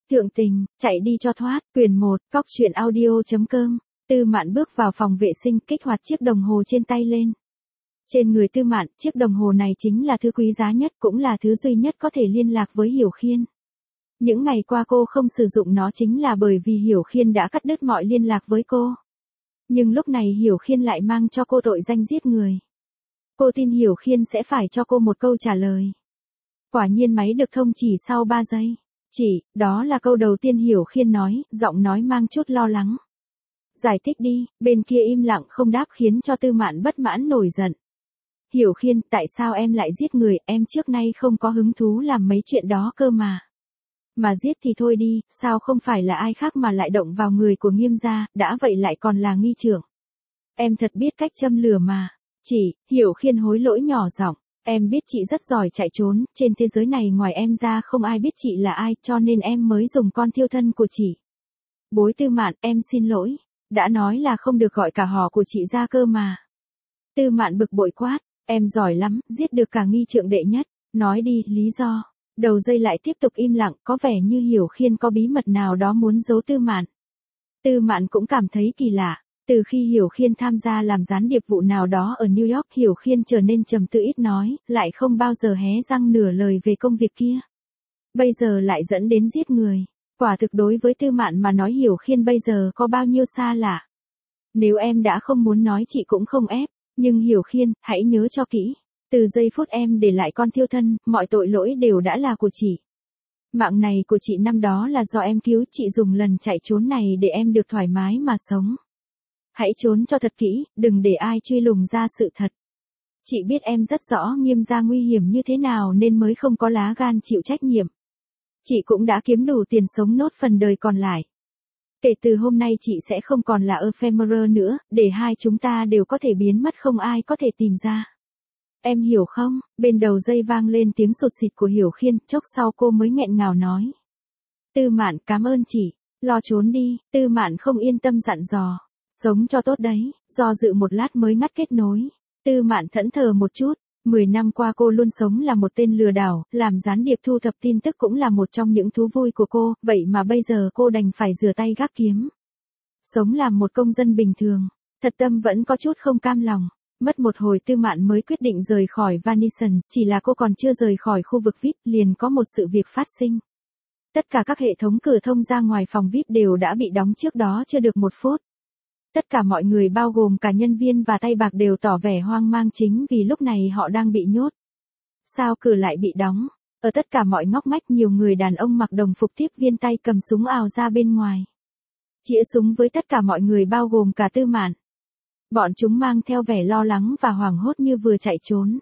Thượng tình, chạy đi cho thoát, quyển 1, cóc truyện audio.com. Tư Mạn bước vào phòng vệ sinh, kích hoạt chiếc đồng hồ trên tay lên. Trên người Tư Mạn, chiếc đồng hồ này chính là thứ quý giá nhất, cũng là thứ duy nhất có thể liên lạc với Hiểu Khiên. Những ngày qua cô không sử dụng nó chính là bởi vì Hiểu Khiên đã cắt đứt mọi liên lạc với cô. Nhưng lúc này Hiểu Khiên lại mang cho cô tội danh giết người. Cô tin Hiểu Khiên sẽ phải cho cô một câu trả lời. Quả nhiên máy được thông chỉ sau 3 giây. Chị, đó là câu đầu tiên Hiểu Khiên nói, giọng nói mang chút lo lắng. Giải thích đi, bên kia im lặng không đáp khiến cho Tư Mạn bất mãn nổi giận. Hiểu Khiên, tại sao em lại giết người, em trước nay không có hứng thú làm mấy chuyện đó cơ mà. Mà giết thì thôi đi, sao không phải là ai khác mà lại động vào người của Nghiêm gia, đã vậy lại còn là nghi trưởng. Em thật biết cách châm lửa mà. Chị, Hiểu Khiên hối lỗi nhỏ giọng. Em biết chị rất giỏi chạy trốn, trên thế giới này ngoài em ra không ai biết chị là ai, cho nên em mới dùng con thiêu thân của chị. Bối Tư Mạn, em xin lỗi. Đã nói là không được gọi cả họ của chị ra cơ mà. Tư Mạn bực bội quát, em giỏi lắm, giết được cả nghi trượng đệ nhất. Nói đi, lý do. Đầu dây lại tiếp tục im lặng, có vẻ như Hiểu Khiên có bí mật nào đó muốn giấu Tư Mạn. Tư Mạn cũng cảm thấy kỳ lạ. Từ khi Hiểu Khiên tham gia làm gián điệp vụ nào đó ở New York, Hiểu Khiên trở nên trầm tư ít nói, lại không bao giờ hé răng nửa lời về công việc kia. Bây giờ lại dẫn đến giết người. Quả thực đối với Tư Mạn mà nói Hiểu Khiên bây giờ có bao nhiêu xa lạ. Nếu em đã không muốn nói chị cũng không ép, nhưng Hiểu Khiên, hãy nhớ cho kỹ. Từ giây phút em để lại con thiêu thân, mọi tội lỗi đều đã là của chị. Mạng này của chị năm đó là do em cứu, chị dùng lần chạy trốn này để em được thoải mái mà sống. Hãy trốn cho thật kỹ, đừng để ai truy lùng ra sự thật. Chị biết em rất rõ Nghiêm gia nguy hiểm như thế nào nên mới không có lá gan chịu trách nhiệm. Chị cũng đã kiếm đủ tiền sống nốt phần đời còn lại. Kể từ hôm nay chị sẽ không còn là ephemeral nữa, để hai chúng ta đều có thể biến mất không ai có thể tìm ra. Em hiểu không? Bên đầu dây vang lên tiếng sụt sịt của Hiểu Khiên, chốc sau cô mới nghẹn ngào nói. Tư Mạn, cảm ơn chị, lo trốn đi. Tư Mạn không yên tâm dặn dò. Sống cho tốt đấy, do dự một lát mới ngắt kết nối. Tư Mạn thẫn thờ một chút, 10 năm qua cô luôn sống là một tên lừa đảo, làm gián điệp thu thập tin tức cũng là một trong những thú vui của cô, vậy mà bây giờ cô đành phải rửa tay gác kiếm. Sống làm một công dân bình thường, thật tâm vẫn có chút không cam lòng. Mất một hồi Tư Mạn mới quyết định rời khỏi Vanison, chỉ là cô còn chưa rời khỏi khu vực VIP liền có một sự việc phát sinh. Tất cả các hệ thống cửa thông ra ngoài phòng VIP đều đã bị đóng trước đó chưa được 1 phút. Tất cả mọi người bao gồm cả nhân viên và tay bạc đều tỏ vẻ hoang mang chính vì lúc này họ đang bị nhốt. Sao cửa lại bị đóng? Ở tất cả mọi ngóc ngách nhiều người đàn ông mặc đồng phục tiếp viên tay cầm súng ào ra bên ngoài. Chĩa súng với tất cả mọi người bao gồm cả Tư Mạn. Bọn chúng mang theo vẻ lo lắng và hoảng hốt như vừa chạy trốn.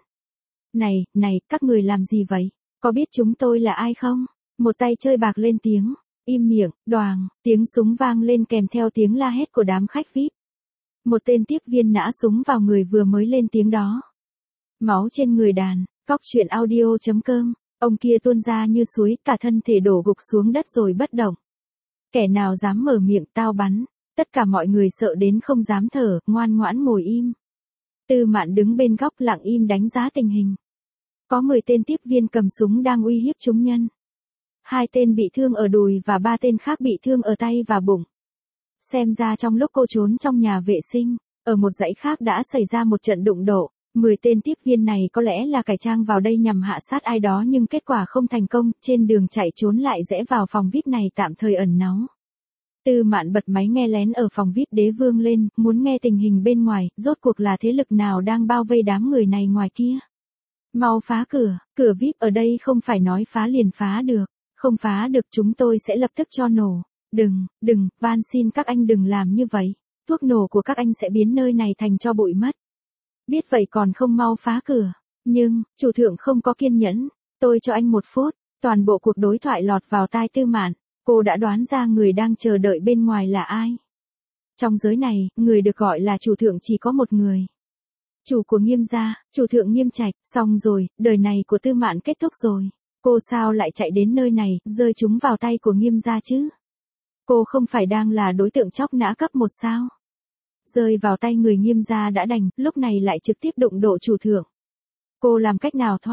Này, các người làm gì vậy? Có biết chúng tôi là ai không? Một tay chơi bạc lên tiếng. Im miệng, đoàng, tiếng súng vang lên kèm theo tiếng la hét của đám khách VIP. Một tên tiếp viên nã súng vào người vừa mới lên tiếng đó. Máu trên người đàn, cóc truyện audio.com, ông kia tuôn ra như suối, cả thân thể đổ gục xuống đất rồi bất động. Kẻ nào dám mở miệng tao bắn, tất cả mọi người sợ đến không dám thở, ngoan ngoãn ngồi im. Tư Mạn đứng bên góc lặng im đánh giá tình hình. Có 10 tên tiếp viên cầm súng đang uy hiếp chúng nhân. 2 tên bị thương ở đùi và 3 tên khác bị thương ở tay và bụng. Xem ra trong lúc cô trốn trong nhà vệ sinh, ở một dãy khác đã xảy ra một trận đụng độ. 10 tên tiếp viên này có lẽ là cải trang vào đây nhằm hạ sát ai đó nhưng kết quả không thành công, trên đường chạy trốn lại rẽ vào phòng VIP này tạm thời ẩn náu. Tư Mạn bật máy nghe lén ở phòng VIP đế vương lên, muốn nghe tình hình bên ngoài, rốt cuộc là thế lực nào đang bao vây đám người này ngoài kia. Mau phá cửa VIP ở đây không phải nói phá liền phá được. Không phá được chúng tôi sẽ lập tức cho nổ. Đừng, van xin các anh đừng làm như vậy. Thuốc nổ của các anh sẽ biến nơi này thành tro bụi mất. Biết vậy còn không mau phá cửa. Nhưng, chủ thượng không có kiên nhẫn. Tôi cho anh 1 phút. Toàn bộ cuộc đối thoại lọt vào tai Tư Mạn. Cô đã đoán ra người đang chờ đợi bên ngoài là ai. Trong giới này, người được gọi là chủ thượng chỉ có một người. Chủ của Nghiêm gia, chủ thượng Nghiêm Trạch. Xong rồi, đời này của Tư Mạn kết thúc rồi. Cô sao lại chạy đến nơi này, rơi chúng vào tay của Nghiêm gia chứ? Cô không phải đang là đối tượng chóc nã cấp 1 sao? Rơi vào tay người Nghiêm gia đã đành, lúc này lại trực tiếp đụng độ chủ thượng. Cô làm cách nào thoát?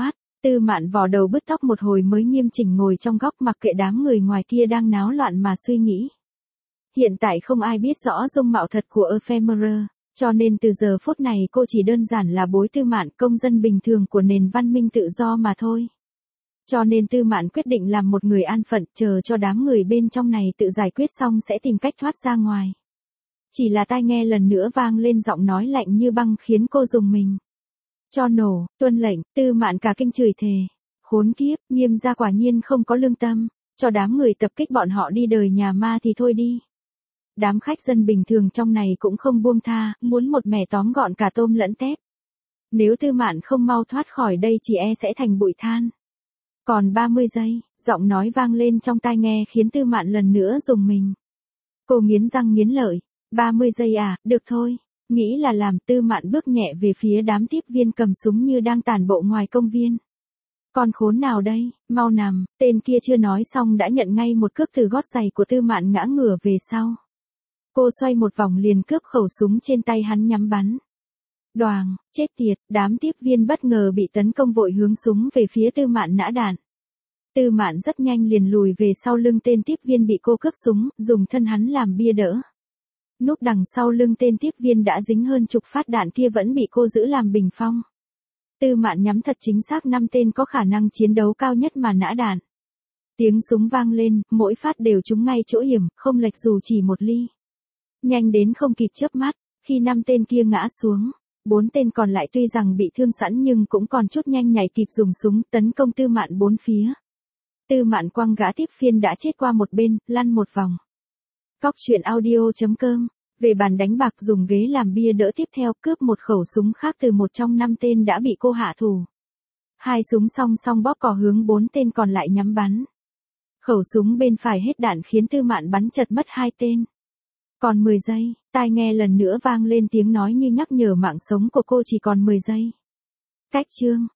Tư Mạn vò đầu bứt tóc một hồi mới nghiêm chỉnh ngồi trong góc mặc kệ đám người ngoài kia đang náo loạn mà suy nghĩ. Hiện tại không ai biết rõ dung mạo thật của Ephemerer, cho nên từ giờ phút này cô chỉ đơn giản là bối Tư Mạn, công dân bình thường của nền văn minh tự do mà thôi. Cho nên Tư Mạn quyết định làm một người an phận, chờ cho đám người bên trong này tự giải quyết xong sẽ tìm cách thoát ra ngoài. Chỉ là tai nghe lần nữa vang lên giọng nói lạnh như băng khiến cô rùng mình. Cho nổ, tuân lệnh, Tư Mạn cả kinh chửi thề. Khốn kiếp, Nghiêm gia quả nhiên không có lương tâm, cho đám người tập kích bọn họ đi đời nhà ma thì thôi đi. Đám khách dân bình thường trong này cũng không buông tha, muốn một mẻ tóm gọn cả tôm lẫn tép. Nếu Tư Mạn không mau thoát khỏi đây chỉ e sẽ thành bụi than. Còn 30 giây, giọng nói vang lên trong tai nghe khiến Tư Mạn lần nữa rùng mình. Cô nghiến răng nghiến lợi, 30 giây à, được thôi. Nghĩ là làm. Tư Mạn bước nhẹ về phía đám tiếp viên cầm súng như đang tản bộ ngoài công viên. Con khốn nào đây, mau nằm, tên kia chưa nói xong đã nhận ngay một cước từ gót giày của Tư Mạn ngã ngửa về sau. Cô xoay một vòng liền cướp khẩu súng trên tay hắn nhắm bắn. Đoàng, chết tiệt, đám tiếp viên bất ngờ bị tấn công vội hướng súng về phía Tư Mạn nã đạn. Tư Mạn rất nhanh liền lùi về sau lưng tên tiếp viên bị cô cướp súng, dùng thân hắn làm bia đỡ. Núp đằng sau lưng tên tiếp viên đã dính hơn chục phát đạn kia vẫn bị cô giữ làm bình phong. Tư Mạn nhắm thật chính xác 5 tên có khả năng chiến đấu cao nhất mà nã đạn. Tiếng súng vang lên, mỗi phát đều trúng ngay chỗ hiểm, không lệch dù chỉ một ly. Nhanh đến không kịp chớp mắt, khi 5 tên kia ngã xuống, 4 tên còn lại tuy rằng bị thương sẵn nhưng cũng còn chút nhanh nhạy kịp dùng súng tấn công Tư Mạn bốn phía. Tư Mạn quăng gã tiếp viên đã chết qua một bên, lăn một vòng. Cóc truyện audio.com, về bàn đánh bạc dùng ghế làm bia đỡ tiếp theo cướp một khẩu súng khác từ một trong 5 tên đã bị cô hạ thủ. 2 súng song song bóp cò hướng 4 tên còn lại nhắm bắn. Khẩu súng bên phải hết đạn khiến Tư Mạn bắn chật mất 2 tên. Còn 10 giây, tai nghe lần nữa vang lên tiếng nói như nhắc nhở mạng sống của cô chỉ còn 10 giây. Cách chương